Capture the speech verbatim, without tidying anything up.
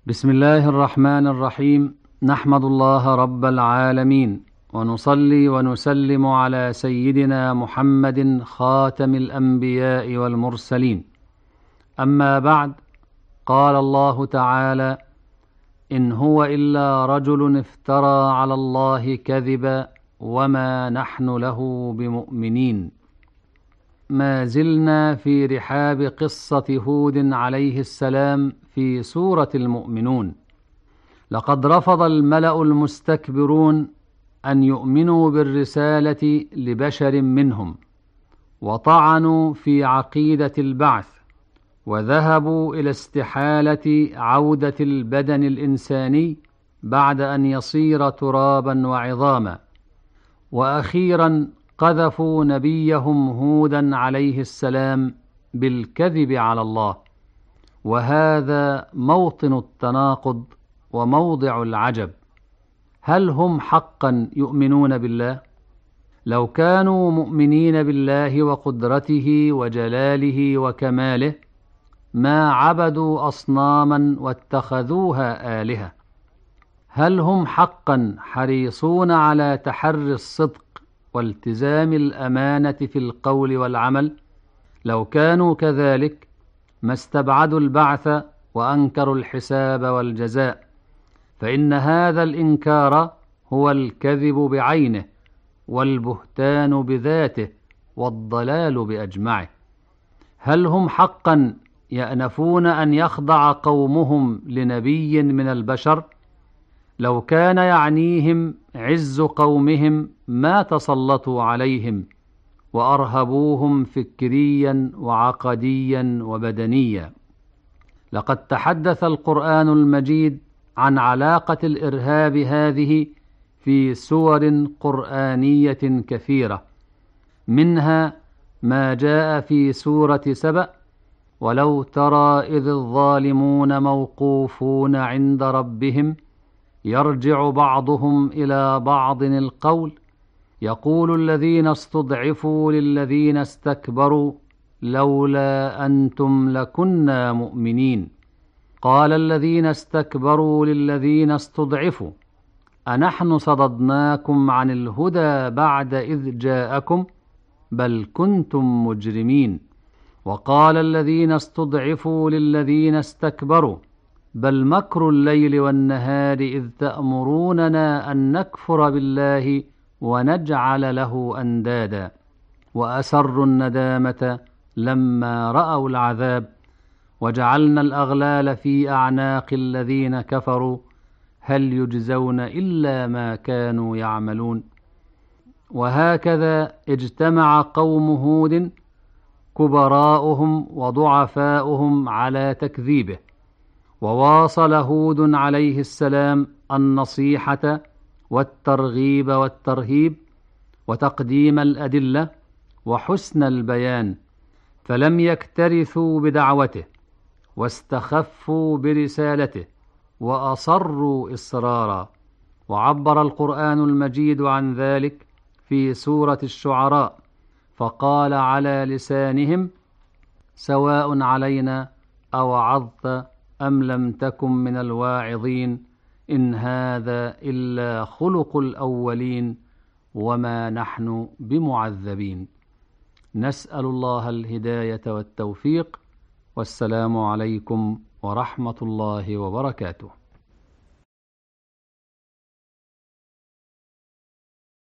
بسم الله الرحمن الرحيم. نحمد الله رب العالمين، ونصلي ونسلم على سيدنا محمد خاتم الأنبياء والمرسلين. أما بعد، قال الله تعالى: إن هو إلا رجل افترى على الله كذبا وما نحن له بمؤمنين. ما زلنا في رحاب قصة هود عليه السلام في سورة المؤمنون. لقد رفض الملأ المستكبرون أن يؤمنوا بالرسالة لبشر منهم، وطعنوا في عقيدة البعث، وذهبوا إلى استحالة عودة البدن الإنساني بعد أن يصير ترابا وعظاما. وأخيرا قذفوا نبيهم هودا عليه السلام بالكذب على الله، وهذا موطن التناقض وموضع العجب. هل هم حقا يؤمنون بالله؟ لو كانوا مؤمنين بالله وقدرته وجلاله وكماله ما عبدوا أصناما واتخذوها آلهة. هل هم حقا حريصون على تحري الصدق والتزام الأمانة في القول والعمل؟ لو كانوا كذلك ما استبعدوا البعث وأنكروا الحساب والجزاء، فإن هذا الإنكار هو الكذب بعينه، والبهتان بذاته، والضلال بأجمعه. هل هم حقا يأنفون أن يخضع قومهم لنبي من البشر؟ لو كان يعنيهم عز قومهم ما تسلطوا عليهم وأرهبوهم فكريا وعقديا وبدنيا. لقد تحدث القرآن المجيد عن علاقة الإرهاب هذه في سور قرآنية كثيرة، منها ما جاء في سورة سبأ: ولو ترى إذ الظالمون موقوفون عند ربهم يرجع بعضهم إلى بعض القول يقول الذين استضعفوا للذين استكبروا لولا أنتم لكنا مؤمنين. قال الذين استكبروا للذين استضعفوا أنحن صددناكم عن الهدى بعد إذ جاءكم بل كنتم مجرمين. وقال الذين استضعفوا للذين استكبروا بل مكر الليل والنهار إذ تأمروننا أن نكفر بالله ونجعل له أندادا. وأسروا الندامة لما رأوا العذاب وجعلنا الأغلال في أعناق الذين كفروا هل يجزون إلا ما كانوا يعملون. وهكذا اجتمع قوم هود كبراؤهم وضعفاؤهم على تكذيبه، وواصل هود عليه السلام النصيحة والترغيب والترهيب وتقديم الأدلة وحسن البيان، فلم يكترثوا بدعوته واستخفوا برسالته وأصروا إصرارا. وعبر القرآن المجيد عن ذلك في سورة الشعراء فقال على لسانهم: سواء علينا أوعظت أم لم تكن من الواعظين إن هذا إلا خلق الأولين وما نحن بمعذبين. نسأل الله الهداية والتوفيق، والسلام عليكم ورحمة الله وبركاته.